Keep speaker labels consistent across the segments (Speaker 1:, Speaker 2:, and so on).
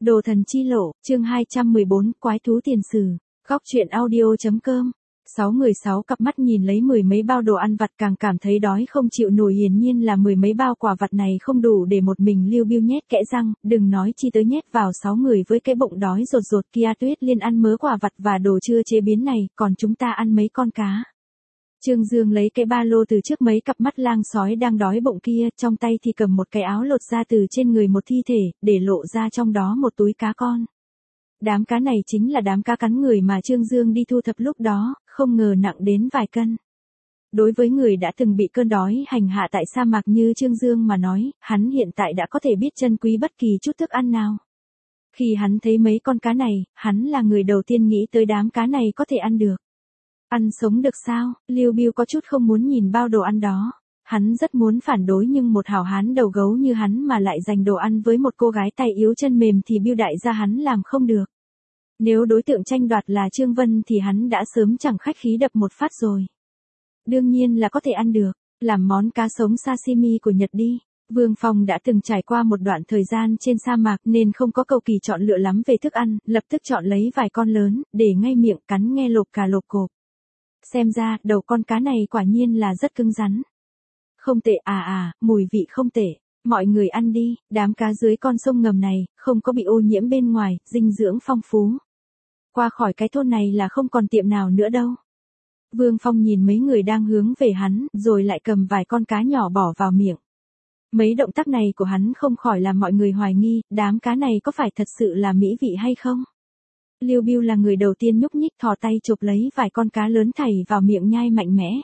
Speaker 1: Đồ thần chi lộ, chương 214, quái thú tiền sử. Góc truyện audio.com. 6 người 6 cặp mắt nhìn lấy mười mấy bao đồ ăn vặt càng cảm thấy đói không chịu nổi, hiển nhiên là mười mấy bao quà vặt này không đủ để một mình Lưu Biêu nhét kẽ răng, đừng nói chi tới nhét vào 6 người với cái bụng đói rột rột kia. Tuyết Liên ăn mớ quà vặt và đồ chưa chế biến này, còn chúng ta ăn mấy con cá. Trương Dương lấy cái ba lô từ trước mấy cặp mắt lang sói đang đói bụng kia, trong tay thì cầm một cái áo lột ra từ trên người một thi thể, để lộ ra trong đó một túi cá con. Đám cá này chính là đám cá cắn người mà Trương Dương đi thu thập lúc đó, không ngờ nặng đến vài cân. Đối với người đã từng bị cơn đói hành hạ tại sa mạc như Trương Dương mà nói, hắn hiện tại đã có thể biết trân quý bất kỳ chút thức ăn nào. Khi hắn thấy mấy con cá này, hắn là người đầu tiên nghĩ tới đám cá này có thể ăn được. Ăn sống được sao? Lưu Biêu có chút không muốn nhìn bao đồ ăn đó. Hắn rất muốn phản đối nhưng một hảo hán đầu gấu như hắn mà lại dành đồ ăn với một cô gái tay yếu chân mềm thì Biêu đại gia hắn làm không được. Nếu đối tượng tranh đoạt là Trương Vân thì hắn đã sớm chẳng khách khí đập một phát rồi. Đương nhiên là có thể ăn được, làm món cá sống sashimi của Nhật đi. Vương Phong đã từng trải qua một đoạn thời gian trên sa mạc nên không có cầu kỳ chọn lựa lắm về thức ăn, lập tức chọn lấy vài con lớn, để ngay miệng cắn nghe lộp cà lộp cộp. Xem ra, đầu con cá này quả nhiên là rất cứng rắn. Không tệ mùi vị không tệ. Mọi người ăn đi, đám cá dưới con sông ngầm này, không có bị ô nhiễm bên ngoài, dinh dưỡng phong phú. Qua khỏi cái thôn này là không còn tiệm nào nữa đâu. Vương Phong nhìn mấy người đang hướng về hắn, rồi lại cầm vài con cá nhỏ bỏ vào miệng. Mấy động tác này của hắn không khỏi làm mọi người hoài nghi, đám cá này có phải thật sự là mỹ vị hay không? Lưu Biêu là người đầu tiên nhúc nhích thò tay chụp lấy vài con cá lớn thảy vào miệng nhai mạnh mẽ.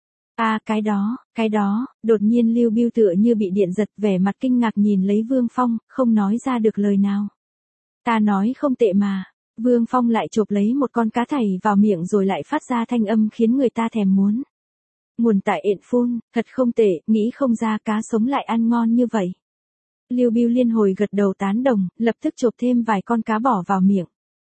Speaker 1: Cái đó, đột nhiên Lưu Biêu tựa như bị điện giật, vẻ mặt kinh ngạc nhìn lấy Vương Phong, không nói ra được lời nào. Ta nói không tệ mà. Vương Phong lại chụp lấy một con cá thảy vào miệng rồi lại phát ra thanh âm khiến người ta thèm muốn. Nguồn tại ện phun, thật không tệ, nghĩ không ra cá sống lại ăn ngon như vậy. Lưu Biêu liên hồi gật đầu tán đồng, lập tức chụp thêm vài con cá bỏ vào miệng.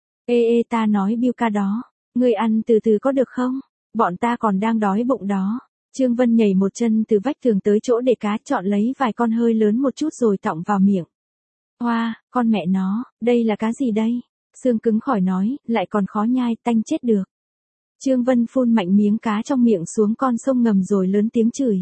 Speaker 1: Ta nói Biêu ca đó, ngươi ăn từ từ có được không? Bọn ta còn đang đói bụng đó. Trương Vân nhảy một chân từ vách tường tới chỗ để cá, chọn lấy vài con hơi lớn một chút rồi tọng vào miệng. Hoa, con mẹ nó, đây là cá gì đây? Xương cứng khỏi nói, lại còn khó nhai, tanh chết được. Trương Vân phun mạnh miếng cá trong miệng xuống con sông ngầm rồi lớn tiếng chửi.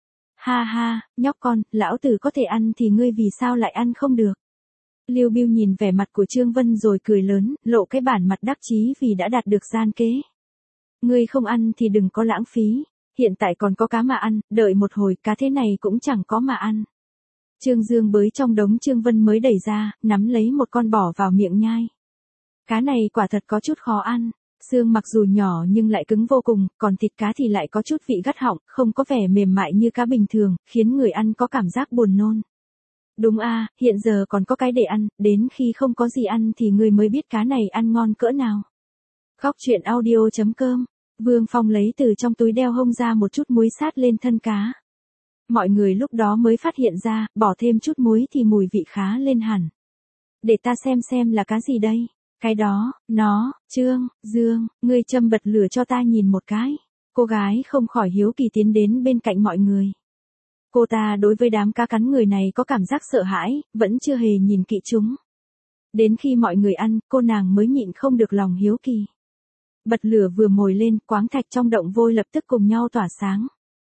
Speaker 1: Ha, nhóc con, lão tử có thể ăn thì ngươi vì sao lại ăn không được? Lưu Biêu nhìn vẻ mặt của Trương Vân rồi cười lớn, lộ cái bản mặt đắc chí vì đã đạt được gian kế. Ngươi không ăn thì đừng có lãng phí, hiện tại còn có cá mà ăn, đợi một hồi cá thế này cũng chẳng có mà ăn. Trương Dương bới trong đống Trương Vân mới đẩy ra, nắm lấy một con bỏ vào miệng nhai. Cá này quả thật có chút khó ăn, xương mặc dù nhỏ nhưng lại cứng vô cùng, còn thịt cá thì lại có chút vị gắt họng, không có vẻ mềm mại như cá bình thường, khiến người ăn có cảm giác buồn nôn. Đúng hiện giờ còn có cái để ăn, đến khi không có gì ăn thì người mới biết cá này ăn ngon cỡ nào. Góc truyện audio.com. Vương Phong lấy từ trong túi đeo hông ra một chút muối sát lên thân cá. Mọi người lúc đó mới phát hiện ra, bỏ thêm chút muối thì mùi vị khá lên hẳn. Để ta xem là cá gì đây? Cái đó, Trương Dương, ngươi châm bật lửa cho ta nhìn một cái. Cô gái không khỏi hiếu kỳ tiến đến bên cạnh mọi người. Cô ta đối với đám cá cắn người này có cảm giác sợ hãi, vẫn chưa hề nhìn kỹ chúng. Đến khi mọi người ăn, cô nàng mới nhịn không được lòng hiếu kỳ. Bật lửa vừa mồi lên, quáng thạch trong động vôi lập tức cùng nhau tỏa sáng.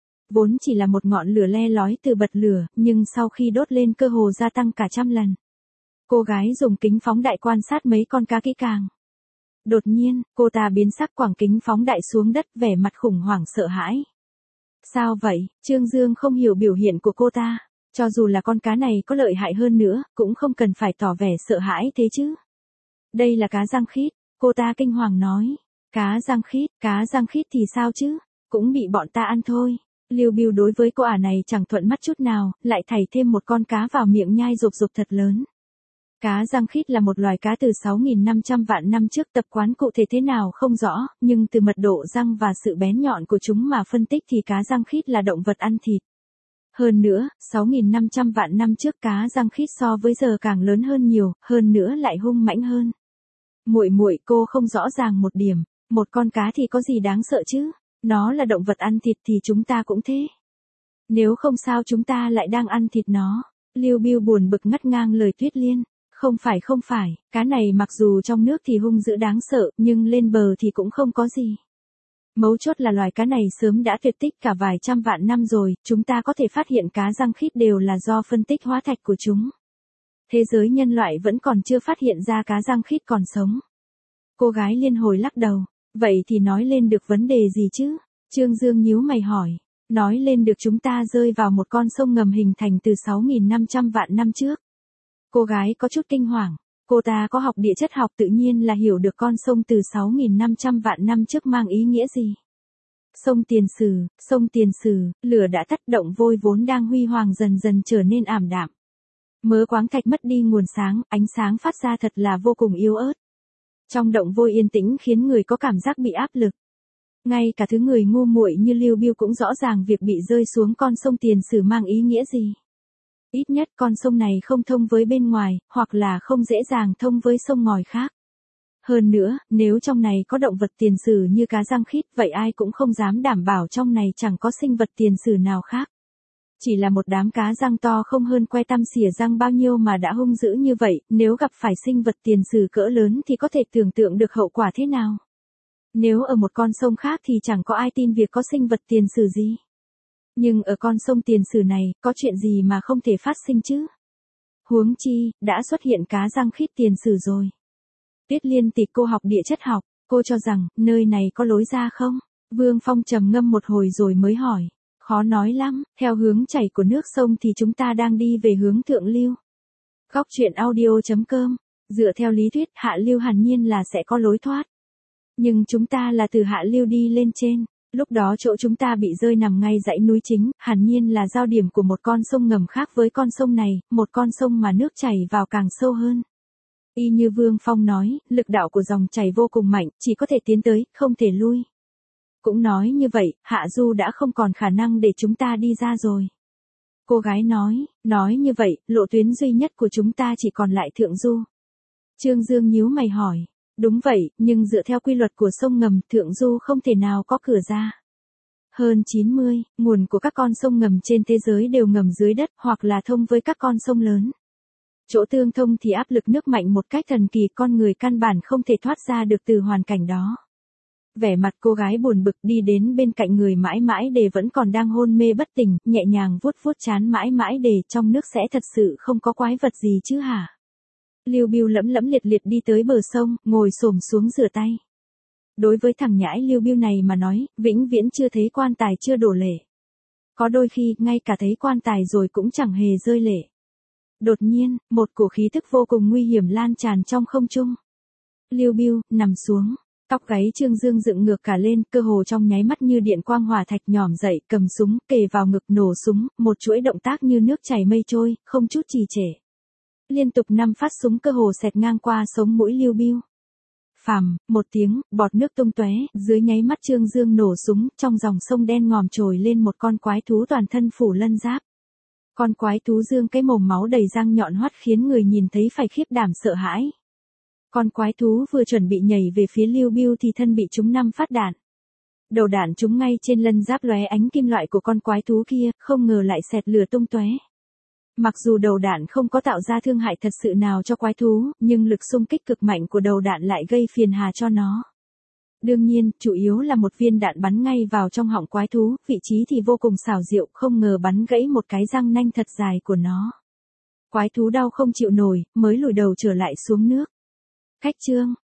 Speaker 1: Vốn chỉ là một ngọn lửa le lói từ bật lửa, nhưng sau khi đốt lên cơ hồ gia tăng cả trăm lần. Cô gái dùng kính phóng đại quan sát mấy con cá kỹ càng. Đột nhiên, cô ta biến sắc, quẳng kính phóng đại xuống đất, vẻ mặt khủng hoảng sợ hãi. Sao vậy? Trương Dương không hiểu biểu hiện của cô ta. Cho dù là con cá này có lợi hại hơn nữa, cũng không cần phải tỏ vẻ sợ hãi thế chứ. Đây là cá răng khít, cô ta kinh hoàng nói. Cá răng khít thì sao chứ? Cũng bị bọn ta ăn thôi. Lưu Biêu đối với cô ả này chẳng thuận mắt chút nào, lại thảy thêm một con cá vào miệng nhai rụp thật lớn. Cá răng khít là một loài cá từ 6.500 vạn năm trước, tập quán cụ thể thế nào không rõ, nhưng từ mật độ răng và sự bén nhọn của chúng mà phân tích thì cá răng khít là động vật ăn thịt. Hơn nữa, 6.500 vạn năm trước cá răng khít so với giờ càng lớn hơn nhiều, hơn nữa lại hung mãnh hơn. Muội cô không rõ ràng một điểm, một con cá thì có gì đáng sợ chứ? Nó là động vật ăn thịt thì chúng ta cũng thế. Nếu không sao chúng ta lại đang ăn thịt nó. Lưu Biêu buồn bực ngắt ngang lời Tuyết Liên. Không phải, cá này mặc dù trong nước thì hung dữ đáng sợ, nhưng lên bờ thì cũng không có gì. Mấu chốt là loài cá này sớm đã tuyệt tích cả vài trăm vạn năm rồi, chúng ta có thể phát hiện cá răng khít đều là do phân tích hóa thạch của chúng. Thế giới nhân loại vẫn còn chưa phát hiện ra cá răng khít còn sống. Cô gái liên hồi lắc đầu, vậy thì nói lên được vấn đề gì chứ? Trương Dương nhíu mày hỏi, nói lên được chúng ta rơi vào một con sông ngầm hình thành từ 6.500 vạn năm trước. Cô gái có chút kinh hoàng, cô ta có học địa chất học tự nhiên là hiểu được con sông từ 6.500 vạn năm trước mang ý nghĩa gì. Sông Tiền Sử, lửa đã tắt, động vôi vốn đang huy hoàng dần dần trở nên ảm đạm. Mớ khoáng thạch mất đi nguồn sáng, ánh sáng phát ra thật là vô cùng yếu ớt. Trong động vôi yên tĩnh khiến người có cảm giác bị áp lực. Ngay cả thứ người ngu muội như Lưu Biêu cũng rõ ràng việc bị rơi xuống con sông Tiền Sử mang ý nghĩa gì. Ít nhất con sông này không thông với bên ngoài, hoặc là không dễ dàng thông với sông ngòi khác. Hơn nữa, nếu trong này có động vật tiền sử như cá răng khít, vậy ai cũng không dám đảm bảo trong này chẳng có sinh vật tiền sử nào khác. Chỉ là một đám cá răng to không hơn que tăm xỉa răng bao nhiêu mà đã hung dữ như vậy, nếu gặp phải sinh vật tiền sử cỡ lớn thì có thể tưởng tượng được hậu quả thế nào. Nếu ở một con sông khác thì chẳng có ai tin việc có sinh vật tiền sử gì. Nhưng ở con sông Tiền Sử này, có chuyện gì mà không thể phát sinh chứ? Huống chi, đã xuất hiện cá răng khít tiền sử rồi. Tuyết Liên Tịch, cô học địa chất học, cô cho rằng, nơi này có lối ra không? Vương Phong trầm ngâm một hồi rồi mới hỏi. Khó nói lắm, theo hướng chảy của nước sông thì chúng ta đang đi về hướng thượng lưu. Góc truyện audio.com, dựa theo lý thuyết hạ lưu hẳn nhiên là sẽ có lối thoát. Nhưng chúng ta là từ hạ lưu đi lên trên. Lúc đó chỗ chúng ta bị rơi nằm ngay dãy núi chính, hẳn nhiên là giao điểm của một con sông ngầm khác với con sông này, một con sông mà nước chảy vào càng sâu hơn. Y như Vương Phong nói, lực đạo của dòng chảy vô cùng mạnh, chỉ có thể tiến tới, không thể lui. Cũng nói như vậy, hạ du đã không còn khả năng để chúng ta đi ra rồi. Cô gái nói như vậy, lộ tuyến duy nhất của chúng ta chỉ còn lại thượng du. Trương Dương nhíu mày hỏi. Đúng vậy, nhưng dựa theo quy luật của sông ngầm, thượng du không thể nào có cửa ra. Hơn 90, nguồn của các con sông ngầm trên thế giới đều ngầm dưới đất hoặc là thông với các con sông lớn. Chỗ tương thông thì áp lực nước mạnh một cách thần kỳ, con người căn bản không thể thoát ra được từ hoàn cảnh đó. Vẻ mặt cô gái buồn bực đi đến bên cạnh người mãi mãi đề vẫn còn đang hôn mê bất tỉnh, nhẹ nhàng vuốt vuốt trán mãi mãi đề, trong nước sẽ thật sự không có quái vật gì chứ hả? Lưu Biêu lẫm lẫm liệt liệt đi tới bờ sông, ngồi xổm xuống rửa tay. Đối với thằng nhãi Lưu Biêu này mà nói, vĩnh viễn chưa thấy quan tài chưa đổ lệ. Có đôi khi, ngay cả thấy quan tài rồi cũng chẳng hề rơi lệ. Đột nhiên, một cổ khí thức vô cùng nguy hiểm lan tràn trong không trung. Lưu Biêu, nằm xuống. Tóc gáy Trương Dương dựng ngược cả lên, cơ hồ trong nháy mắt như điện quang hỏa thạch nhỏm dậy, cầm súng, kề vào ngực nổ súng, một chuỗi động tác như nước chảy mây trôi, không chút trì trệ. Liên tục 5 phát súng cơ hồ xẹt ngang qua sống mũi Lưu Biêu. Phàm, một tiếng, bọt nước tung tóe, dưới nháy mắt Trương Dương nổ súng, trong dòng sông đen ngòm trồi lên một con quái thú toàn thân phủ lân giáp. Con quái thú dương cái mồm máu đầy răng nhọn hoắt khiến người nhìn thấy phải khiếp đảm sợ hãi. Con quái thú vừa chuẩn bị nhảy về phía Lưu Biêu thì thân bị trúng 5 phát đạn. Đầu đạn trúng ngay trên lân giáp lóe ánh kim loại của con quái thú kia, không ngờ lại xẹt lửa tung tóe. Mặc dù đầu đạn không có tạo ra thương hại thật sự nào cho quái thú, nhưng lực xung kích cực mạnh của đầu đạn lại gây phiền hà cho nó. Đương nhiên, chủ yếu là một viên đạn bắn ngay vào trong họng quái thú, vị trí thì vô cùng xảo diệu, không ngờ bắn gãy một cái răng nanh thật dài của nó. Quái thú đau không chịu nổi, mới lùi đầu trở lại xuống nước. Khách Trương,